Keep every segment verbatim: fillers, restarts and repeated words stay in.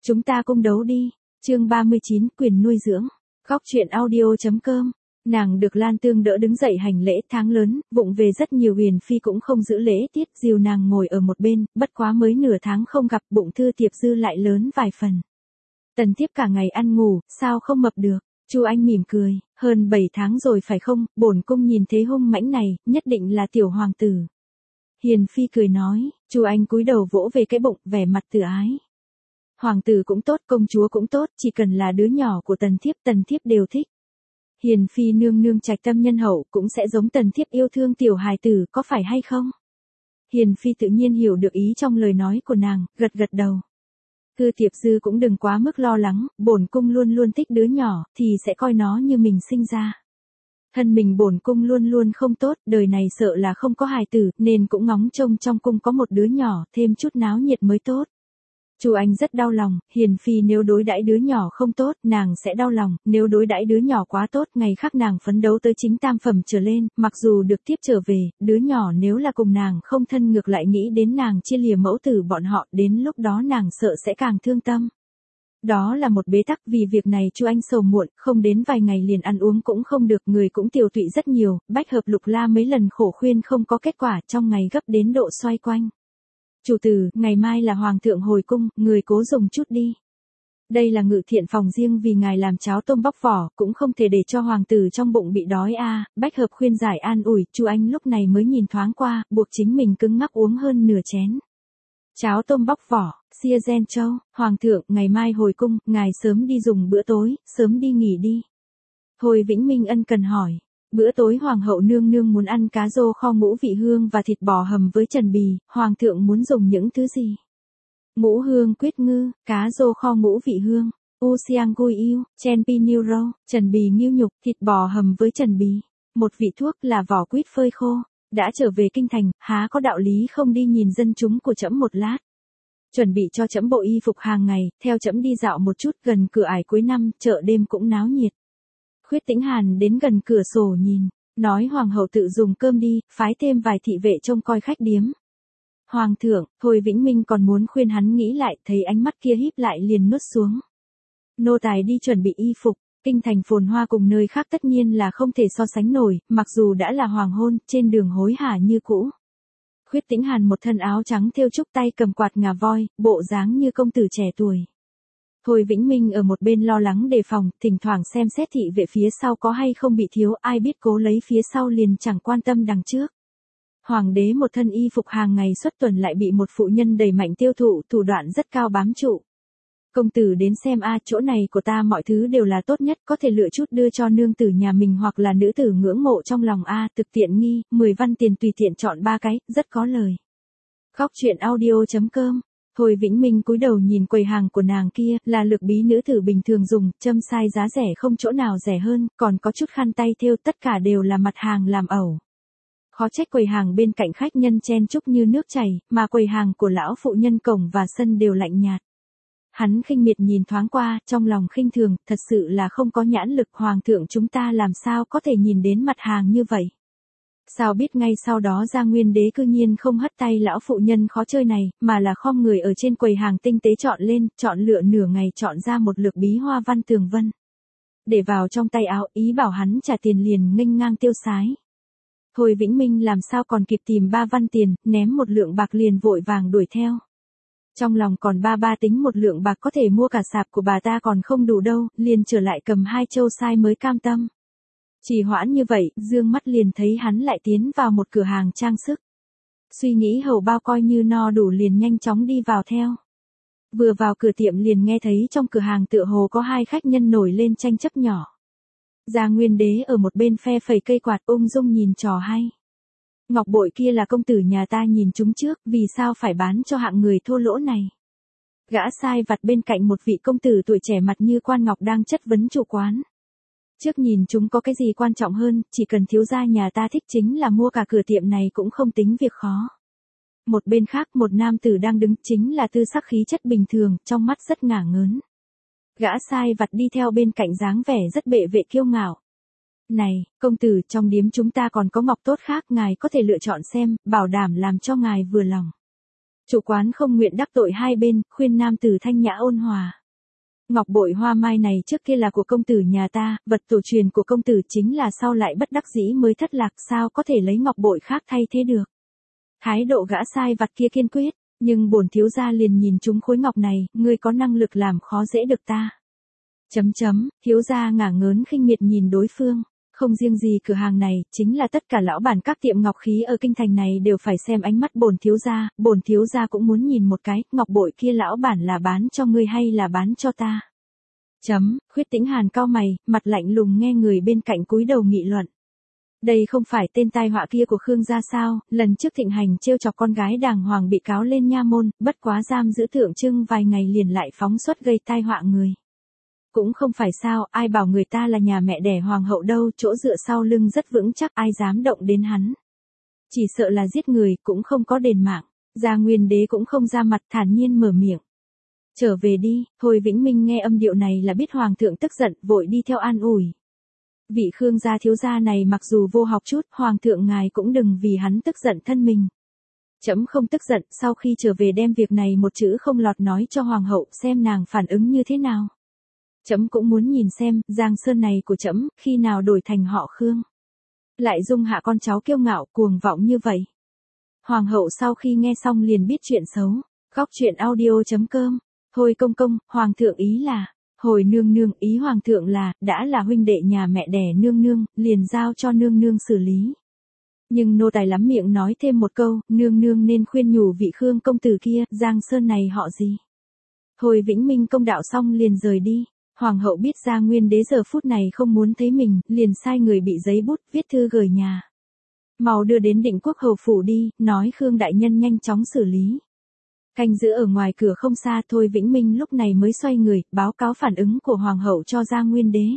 Chúng ta cung đấu đi. Chương ba mươi chín, quyền nuôi dưỡng. Góc truyện audio.com. Nàng được Lan Tương đỡ đứng dậy hành lễ, tháng lớn, vụng về rất nhiều. Huyền Phi cũng không giữ lễ tiết, dìu nàng ngồi ở một bên, bất quá mới nửa tháng không gặp, bụng Thư Tiệp Dư lại lớn vài phần. Tần Thiếp cả ngày ăn ngủ, sao không mập được? Chu Anh mỉm cười, hơn bảy tháng rồi phải không? Bổn cung nhìn thế hung mãnh này, nhất định là tiểu hoàng tử. Hiền Phi cười nói. Chu Anh cúi đầu vỗ về cái bụng, vẻ mặt từ ái. Hoàng tử cũng tốt, công chúa cũng tốt, chỉ cần là đứa nhỏ của Tần Thiếp, Tần Thiếp đều thích. Hiền Phi nương nương trạch tâm nhân hậu, cũng sẽ giống Tần Thiếp yêu thương tiểu hài tử, có phải hay không? Hiền Phi tự nhiên hiểu được ý trong lời nói của nàng, gật gật đầu. Thư Tiệp Dư cũng đừng quá mức lo lắng, bổn cung luôn luôn thích đứa nhỏ, thì sẽ coi nó như mình sinh ra. Thân mình bổn cung luôn luôn không tốt, đời này sợ là không có hài tử, nên cũng ngóng trông trong cung có một đứa nhỏ, thêm chút náo nhiệt mới tốt. Chu Anh rất đau lòng, Hiền Phi nếu đối đãi đứa nhỏ không tốt, nàng sẽ đau lòng, nếu đối đãi đứa nhỏ quá tốt, ngày khác nàng phấn đấu tới chính tam phẩm trở lên, mặc dù được tiếp trở về, đứa nhỏ nếu là cùng nàng không thân ngược lại nghĩ đến nàng chia lìa mẫu tử bọn họ, đến lúc đó nàng sợ sẽ càng thương tâm. Đó là một bế tắc, vì việc này Chu Anh sầu muộn, không đến vài ngày liền ăn uống cũng không được, người cũng tiều tụy rất nhiều, bách hợp lục la mấy lần khổ khuyên không có kết quả, trong ngày gấp đến độ xoay quanh. Chủ tử, ngày mai là hoàng thượng hồi cung, người cố dùng chút đi. Đây là ngự thiện phòng riêng vì ngài làm cháo tôm bóc vỏ, cũng không thể để cho hoàng tử trong bụng bị đói a. À. Bách hợp khuyên giải an ủi, Chu Anh lúc này mới nhìn thoáng qua, buộc chính mình cứng ngắc uống hơn nửa chén. Cháo tôm bóc vỏ, xia gen châu, hoàng thượng, ngày mai hồi cung, ngài sớm đi dùng bữa tối, sớm đi nghỉ đi. Thôi Vĩnh Minh ân cần hỏi. Bữa tối hoàng hậu nương nương muốn ăn cá rô kho ngũ vị hương và thịt bò hầm với trần bì, hoàng thượng muốn dùng những thứ gì? Ngũ hương quyết ngư, cá rô kho ngũ vị hương, u siang gui yêu, chen pi niu râu, trần bì nghiêu nhục, thịt bò hầm với trần bì. Một vị thuốc là vỏ quýt phơi khô. Đã trở về kinh thành, há có đạo lý không đi nhìn dân chúng của trẫm một lát. Chuẩn bị cho trẫm bộ y phục hàng ngày, theo trẫm đi dạo một chút, gần cửa ải cuối năm, chợ đêm cũng náo nhiệt. Khuyết Tĩnh Hàn đến gần cửa sổ nhìn, nói hoàng hậu tự dùng cơm đi, phái thêm vài thị vệ trông coi khách điếm. Hoàng thượng, Thôi Vĩnh Minh còn muốn khuyên hắn nghĩ lại, thấy ánh mắt kia híp lại liền nuốt xuống. Nô tài đi chuẩn bị y phục, kinh thành phồn hoa cùng nơi khác tất nhiên là không thể so sánh nổi, mặc dù đã là hoàng hôn, trên đường hối hả như cũ. Khuyết Tĩnh Hàn một thân áo trắng thêu trúc, tay cầm quạt ngà voi, bộ dáng như công tử trẻ tuổi. Thôi Vĩnh Minh ở một bên lo lắng đề phòng, thỉnh thoảng xem xét thị vệ phía sau có hay không bị thiếu, ai biết cố lấy phía sau liền chẳng quan tâm đằng trước. Hoàng đế một thân y phục hàng ngày suốt tuần lại bị một phụ nhân đẩy mạnh tiêu thụ, thủ đoạn rất cao bám trụ. Công tử đến xem a, chỗ này của ta mọi thứ đều là tốt nhất, có thể lựa chút đưa cho nương tử nhà mình hoặc là nữ tử ngưỡng mộ trong lòng a, thực tiện nghi, mười văn tiền tùy tiện chọn ba cái, rất có lời. Góc truyện audio.com. Thôi Vĩnh Minh cúi đầu nhìn quầy hàng của nàng kia, là lược bí nữ tử bình thường dùng, châm sai giá rẻ không chỗ nào rẻ hơn, còn có chút khăn tay thêu, tất cả đều là mặt hàng làm ẩu. Khó trách quầy hàng bên cạnh khách nhân chen chúc như nước chảy, mà quầy hàng của lão phụ nhân cổng và sân đều lạnh nhạt. Hắn khinh miệt nhìn thoáng qua, trong lòng khinh thường, thật sự là không có nhãn lực, hoàng thượng chúng ta làm sao có thể nhìn đến mặt hàng như vậy. Sao biết ngay sau đó Gia Nguyên đế cư nhiên không hất tay lão phụ nhân khó chơi này, mà là khom người ở trên quầy hàng tinh tế chọn lên, chọn lựa nửa ngày chọn ra một lược bí hoa văn tường vân. Để vào trong tay áo, ý bảo hắn trả tiền liền nghênh ngang tiêu sái. Thôi Vĩnh Minh làm sao còn kịp tìm ba văn tiền, ném một lượng bạc liền vội vàng đuổi theo. Trong lòng còn ba ba tính một lượng bạc có thể mua cả sạp của bà ta còn không đủ đâu, liền trở lại cầm hai châu sai mới cam tâm. Chỉ hoãn như vậy, dương mắt liền thấy hắn lại tiến vào một cửa hàng trang sức. Suy nghĩ hầu bao coi như no đủ liền nhanh chóng đi vào theo. Vừa vào cửa tiệm liền nghe thấy trong cửa hàng tựa hồ có hai khách nhân nổi lên tranh chấp nhỏ. Gia Nguyên đế ở một bên phe phẩy cây quạt ung dung nhìn trò hay. Ngọc bội kia là công tử nhà ta nhìn chúng trước, vì sao phải bán cho hạng người thô lỗ này. Gã sai vặt bên cạnh một vị công tử tuổi trẻ mặt như quan ngọc đang chất vấn chủ quán. Trước nhìn chúng có cái gì quan trọng hơn, chỉ cần thiếu gia nhà ta thích chính là mua cả cửa tiệm này cũng không tính việc khó. Một bên khác một nam tử đang đứng chính là tư sắc khí chất bình thường, trong mắt rất ngả ngớn. Gã sai vặt đi theo bên cạnh dáng vẻ rất bệ vệ kiêu ngạo. Này, công tử, trong điếm chúng ta còn có ngọc tốt khác, ngài có thể lựa chọn xem, bảo đảm làm cho ngài vừa lòng. Chủ quán không nguyện đắc tội hai bên, khuyên nam tử thanh nhã ôn hòa. Ngọc bội hoa mai này trước kia là của công tử nhà ta, vật tổ truyền của công tử chính là sau lại bất đắc dĩ mới thất lạc, sao có thể lấy ngọc bội khác thay thế được. Thái độ gã sai vặt kia kiên quyết, nhưng bổn thiếu gia liền nhìn trúng khối ngọc này, ngươi có năng lực làm khó dễ được ta. Chấm chấm, thiếu gia ngả ngớn khinh miệt nhìn đối phương. Không riêng gì cửa hàng này, chính là tất cả lão bản các tiệm ngọc khí ở kinh thành này đều phải xem ánh mắt bổn thiếu gia, bổn thiếu gia cũng muốn nhìn một cái, ngọc bội kia lão bản là bán cho ngươi hay là bán cho ta. Chấm, Khuyết Tĩnh Hàn cau mày, mặt lạnh lùng nghe người bên cạnh cúi đầu nghị luận. Đây không phải tên tai họa kia của Khương gia sao, lần trước thịnh hành trêu chọc con gái đàng hoàng bị cáo lên nha môn, bất quá giam giữ tượng trưng vài ngày liền lại phóng xuất gây tai họa người. Cũng không phải sao, ai bảo người ta là nhà mẹ đẻ hoàng hậu đâu, chỗ dựa sau lưng rất vững chắc, ai dám động đến hắn. Chỉ sợ là giết người, cũng không có đền mạng. Gia Nguyên Đế cũng không ra mặt, thản nhiên mở miệng. Trở về đi, Thôi Vĩnh Minh nghe âm điệu này là biết hoàng thượng tức giận, vội đi theo an ủi. Vị Khương gia thiếu gia này mặc dù vô học chút, hoàng thượng ngài cũng đừng vì hắn tức giận thân mình. Trẫm không tức giận, sau khi trở về đem việc này một chữ không lọt nói cho hoàng hậu, xem nàng phản ứng như thế nào. Trẫm cũng muốn nhìn xem, Giang Sơn này của trẫm khi nào đổi thành họ Khương. Lại dung hạ con cháu kiêu ngạo, cuồng vọng như vậy. Hoàng hậu sau khi nghe xong liền biết chuyện xấu. Góc truyện audio chấm com. Hồi công công, hoàng thượng ý là, hồi nương nương, ý hoàng thượng là, đã là huynh đệ nhà mẹ đẻ nương nương, liền giao cho nương nương xử lý. Nhưng nô tài lắm miệng nói thêm một câu, nương nương nên khuyên nhủ vị Khương công tử kia, Giang Sơn này họ gì. Hồi Vĩnh Minh công đạo xong liền rời đi. Hoàng hậu biết Gia Nguyên Đế giờ phút này không muốn thấy mình, liền sai người bị giấy bút, viết thư gửi nhà. Mau đưa đến Định Quốc hầu phủ đi, nói Khương đại nhân nhanh chóng xử lý. Canh giữ ở ngoài cửa không xa, Thôi Vĩnh Minh lúc này mới xoay người, báo cáo phản ứng của hoàng hậu cho Gia Nguyên Đế.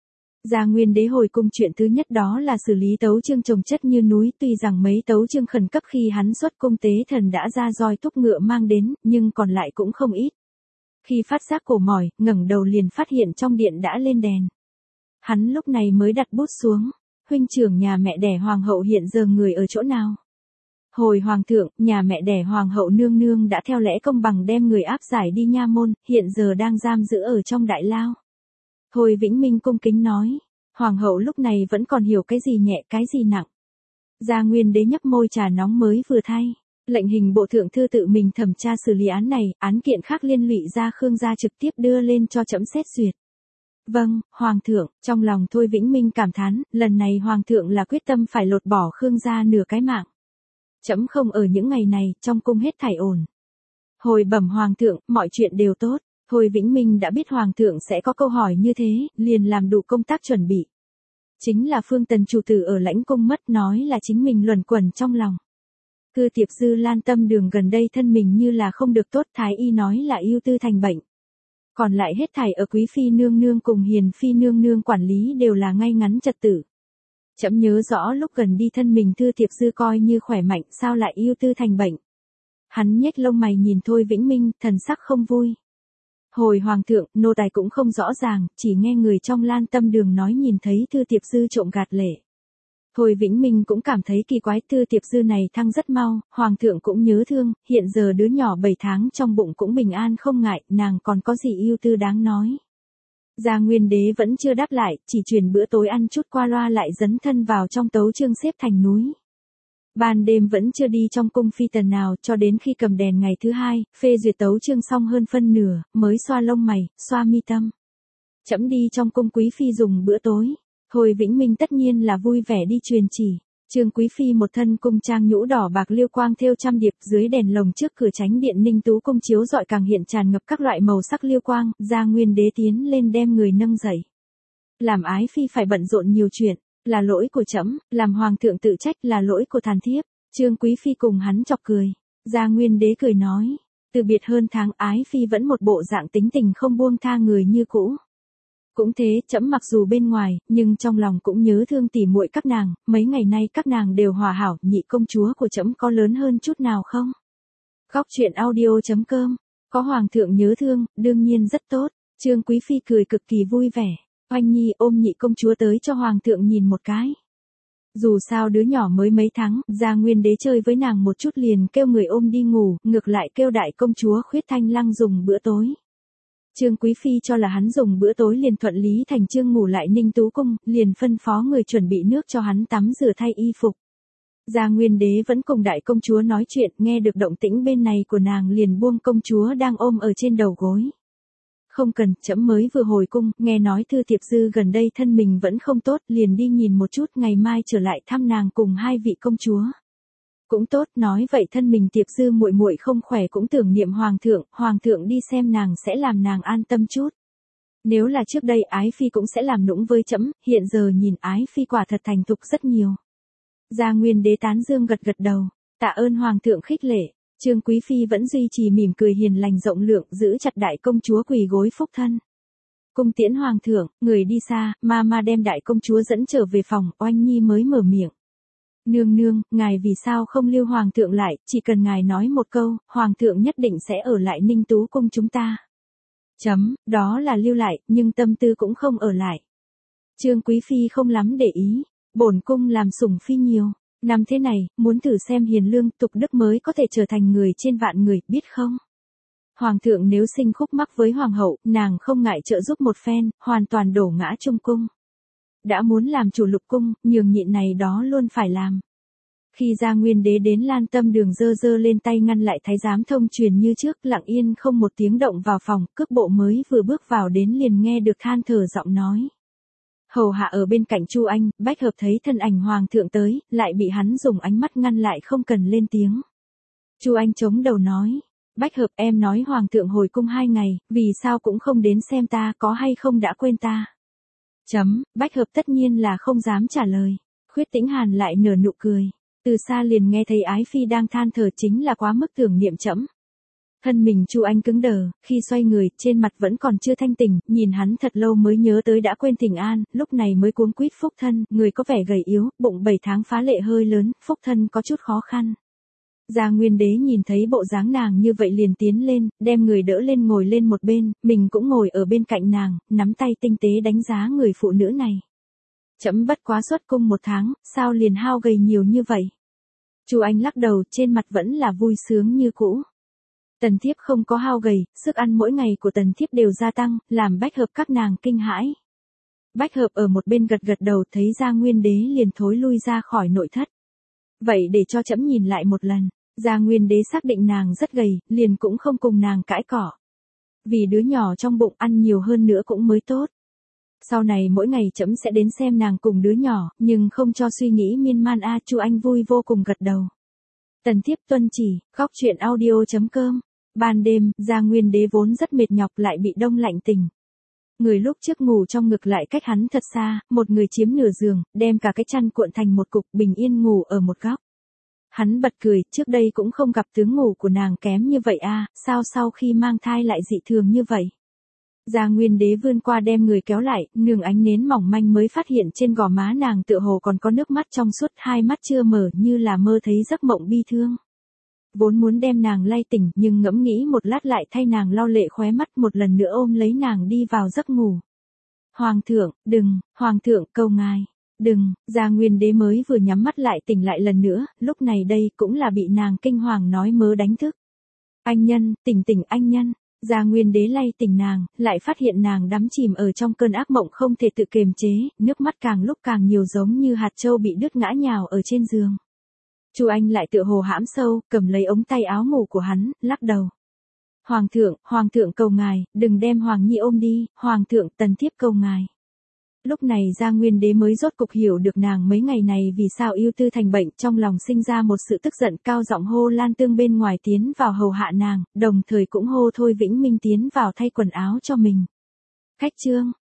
Gia Nguyên Đế hồi cung chuyện thứ nhất đó là xử lý tấu chương chồng chất như núi, tuy rằng mấy tấu chương khẩn cấp khi hắn xuất cung tế thần đã ra roi thúc ngựa mang đến, nhưng còn lại cũng không ít. Khi phát giác cổ mỏi, ngẩng đầu liền phát hiện trong điện đã lên đèn. Hắn lúc này mới đặt bút xuống. Huynh trưởng nhà mẹ đẻ hoàng hậu hiện giờ người ở chỗ nào? Hồi hoàng thượng, nhà mẹ đẻ hoàng hậu nương nương đã theo lẽ công bằng đem người áp giải đi nha môn, hiện giờ đang giam giữ ở trong đại lao. Thôi Vĩnh Minh cung kính nói. Hoàng hậu lúc này vẫn còn hiểu cái gì nhẹ cái gì nặng. Gia Nguyên Đế nhấp môi trà nóng mới vừa thay. Lệnh hình bộ thượng thư tự mình thẩm tra xử lý án này, án kiện khác liên lụy ra Khương gia trực tiếp đưa lên cho trẫm xét duyệt. Vâng, hoàng thượng, trong lòng Thôi Vĩnh Minh cảm thán, lần này hoàng thượng là quyết tâm phải lột bỏ Khương gia nửa cái mạng. Trẫm không ở những ngày này, trong cung hết thảy ổn. Hồi bẩm hoàng thượng, mọi chuyện đều tốt. Thôi Vĩnh Minh đã biết hoàng thượng sẽ có câu hỏi như thế, liền làm đủ công tác chuẩn bị. Chính là Phương Tần chủ tử ở lãnh cung mất, nói là chính mình luẩn quẩn trong lòng. Cư Tiệp Dư Lan tâm đường gần đây thân mình như là không được tốt, thái y nói là ưu tư thành bệnh. Còn lại hết thảy ở Quý phi nương nương cùng Hiền phi nương nương quản lý đều là ngay ngắn trật tự. Trẫm nhớ rõ lúc gần đi thân mình Thư Tiệp Dư coi như khỏe mạnh, sao lại ưu tư thành bệnh. Hắn nhếch lông mày nhìn Thôi Vĩnh Minh, thần sắc không vui. Hồi hoàng thượng, nô tài cũng không rõ ràng, chỉ nghe người trong Lan tâm đường nói nhìn thấy Thư Tiệp Dư trộm gạt lệ. Thôi Vĩnh Minh cũng cảm thấy kỳ quái, Thư Tiệp Dư này thăng rất mau, hoàng thượng cũng nhớ thương, hiện giờ đứa nhỏ bảy tháng trong bụng cũng bình an không ngại, nàng còn có gì ưu tư đáng nói. Gia Nguyên Đế vẫn chưa đáp lại, chỉ truyền bữa tối ăn chút qua loa lại dấn thân vào trong tấu chương xếp thành núi. Ban đêm vẫn chưa đi trong cung phi tần nào, cho đến khi cầm đèn ngày thứ hai, phê duyệt tấu chương xong hơn phân nửa, mới xoa lông mày, xoa mi tâm. Trẫm đi trong cung quý phi dùng bữa tối. Thôi Vĩnh Minh tất nhiên là vui vẻ đi truyền chỉ. Trương quý phi một thân cung trang nhũ đỏ bạc liêu quang thêu trăm điệp, dưới đèn lồng trước cửa tránh điện Ninh Tú cung chiếu rọi càng hiện tràn ngập các loại màu sắc liêu quang. Gia Nguyên Đế tiến lên đem người nâng dậy. Làm ái phi phải bận rộn nhiều chuyện, là lỗi của trẫm, làm hoàng thượng tự trách là lỗi của thàn thiếp. Trương quý phi cùng hắn chọc cười. Gia Nguyên Đế cười nói, từ biệt hơn tháng ái phi vẫn một bộ dạng tính tình không buông tha người như cũ. Cũng thế, trẫm mặc dù bên ngoài, nhưng trong lòng cũng nhớ thương tỉ muội các nàng, mấy ngày nay các nàng đều hòa hảo, nhị công chúa của trẫm có lớn hơn chút nào không? Góc truyện audio chấm com, có hoàng thượng nhớ thương, đương nhiên rất tốt. Trương quý phi cười cực kỳ vui vẻ. Oanh Nhi ôm nhị công chúa tới cho hoàng thượng nhìn một cái. Dù sao đứa nhỏ mới mấy tháng, Gia Nguyên Đế chơi với nàng một chút liền kêu người ôm đi ngủ, ngược lại kêu đại công chúa Khuyết Thanh Lăng dùng bữa tối. Trương Quý Phi cho là hắn dùng bữa tối liền thuận lý thành chương ngủ lại Ninh Tú Cung, liền phân phó người chuẩn bị nước cho hắn tắm rửa thay y phục. Gia Nguyên Đế vẫn cùng đại công chúa nói chuyện, nghe được động tĩnh bên này của nàng liền buông công chúa đang ôm ở trên đầu gối. Không cần, trẫm mới vừa hồi cung, nghe nói Thư Tiệp Dư gần đây thân mình vẫn không tốt, liền đi nhìn một chút, ngày mai trở lại thăm nàng cùng hai vị công chúa. Cũng tốt, nói vậy thân mình Tiệp Dư muội muội không khỏe cũng tưởng niệm hoàng thượng, hoàng thượng đi xem nàng sẽ làm nàng an tâm chút. Nếu là trước đây Ái Phi cũng sẽ làm nũng với trẫm, hiện giờ nhìn Ái Phi quả thật thành thục rất nhiều. Gia Nguyên Đế tán dương gật gật đầu, tạ ơn hoàng thượng khích lệ. Trương Quý Phi vẫn duy trì mỉm cười hiền lành rộng lượng, giữ chặt đại công chúa quỳ gối phúc thân. Cung tiễn hoàng thượng, người đi xa, ma ma đem đại công chúa dẫn trở về phòng, Oanh Nhi mới mở miệng. Nương nương, ngài vì sao không lưu hoàng thượng lại, chỉ cần ngài nói một câu, hoàng thượng nhất định sẽ ở lại Ninh Tú Cung chúng ta. Chấm, đó là lưu lại, nhưng tâm tư cũng không ở lại. Trương Quý Phi không lắm để ý, bổn cung làm sủng phi nhiều. Năm thế này, muốn thử xem hiền lương tục đức mới có thể trở thành người trên vạn người, biết không? Hoàng thượng nếu sinh khúc mắc với hoàng hậu, nàng không ngại trợ giúp một phen, hoàn toàn đổ ngã trung cung. Đã muốn làm chủ lục cung, nhường nhịn này đó luôn phải làm. Khi Gia Nguyên Đế đến Lan Tâm Đường giơ giơ lên tay ngăn lại thái giám thông truyền như trước, lặng yên không một tiếng động vào phòng, cước bộ mới vừa bước vào đến liền nghe được than thở giọng nói. Hầu hạ ở bên cạnh Chu Anh, Bách Hợp thấy thân ảnh hoàng thượng tới, lại bị hắn dùng ánh mắt ngăn lại không cần lên tiếng. Chu Anh chống đầu nói, Bách Hợp em nói hoàng thượng hồi cung hai ngày, vì sao cũng không đến xem ta, có hay không đã quên ta. Chấm, Bách Hợp tất nhiên là không dám trả lời. Khuyết Tĩnh Hàn lại nở nụ cười, từ xa liền nghe thấy Ái Phi đang than thở chính là quá mức tưởng niệm trẫm. Thân mình Chu Anh cứng đờ, khi xoay người, trên mặt vẫn còn chưa thanh tỉnh, nhìn hắn thật lâu mới nhớ tới đã quên thỉnh an, lúc này mới cuống quýt phúc thân, người có vẻ gầy yếu, bụng bảy tháng phá lệ hơi lớn, phúc thân có chút khó khăn. Gia Nguyên Đế nhìn thấy bộ dáng nàng như vậy liền tiến lên, đem người đỡ lên ngồi lên một bên, mình cũng ngồi ở bên cạnh nàng, nắm tay tinh tế đánh giá người phụ nữ này. Chấm bất quá xuất cung một tháng, sao liền hao gầy nhiều như vậy? Chu Anh lắc đầu, trên mặt vẫn là vui sướng như cũ. Tần thiếp không có hao gầy, sức ăn mỗi ngày của tần thiếp đều gia tăng, làm Bách Hợp các nàng kinh hãi. Bách Hợp ở một bên gật gật đầu, thấy Gia Nguyên Đế liền thối lui ra khỏi nội thất. Vậy để cho trẫm nhìn lại một lần. Gia Nguyên Đế xác định nàng rất gầy, liền cũng không cùng nàng cãi cỏ. Vì đứa nhỏ trong bụng ăn nhiều hơn nữa cũng mới tốt. Sau này mỗi ngày trẫm sẽ đến xem nàng cùng đứa nhỏ, nhưng không cho suy nghĩ miên man a. Chu Anh vui vô cùng gật đầu. Tần thiếp tuân chỉ, góc truyện audio chấm com. Ban đêm, Gia Nguyên Đế vốn rất mệt nhọc lại bị đông lạnh tỉnh. Người lúc trước ngủ trong ngực lại cách hắn thật xa, một người chiếm nửa giường, đem cả cái chăn cuộn thành một cục, bình yên ngủ ở một góc. Hắn bật cười, trước đây cũng không gặp tướng ngủ của nàng kém như vậy a, sao sau khi mang thai lại dị thường như vậy. Gia Nguyên Đế vươn qua đem người kéo lại, nương ánh nến mỏng manh mới phát hiện trên gò má nàng tựa hồ còn có nước mắt trong suốt, hai mắt chưa mở như là mơ thấy giấc mộng bi thương. Vốn muốn đem nàng lay tỉnh, nhưng ngẫm nghĩ một lát lại thay nàng lau lệ khóe mắt, một lần nữa ôm lấy nàng đi vào giấc ngủ. Hoàng thượng, đừng, hoàng thượng, cầu ngài, đừng. Gia Nguyên Đế mới vừa nhắm mắt lại tỉnh lại lần nữa, lúc này đây cũng là bị nàng kinh hoàng nói mớ đánh thức. Anh nhân, tỉnh tỉnh anh nhân. Gia Nguyên Đế lay tỉnh nàng, lại phát hiện nàng đắm chìm ở trong cơn ác mộng không thể tự kiềm chế, nước mắt càng lúc càng nhiều giống như hạt châu bị đứt ngã nhào ở trên giường. Chu Anh lại tựa hồ hãm sâu, cầm lấy ống tay áo ngủ của hắn, lắc đầu. Hoàng thượng, hoàng thượng cầu ngài, đừng đem Hoàng Nhi ôm đi, hoàng thượng, tần thiếp cầu ngài. Lúc này Gia Nguyên Đế mới rốt cục hiểu được nàng mấy ngày này vì sao yêu tư thành bệnh, trong lòng sinh ra một sự tức giận, cao giọng hô Lan Tương bên ngoài tiến vào hầu hạ nàng, đồng thời cũng hô Thôi Vĩnh Minh tiến vào thay quần áo cho mình. Khách trương,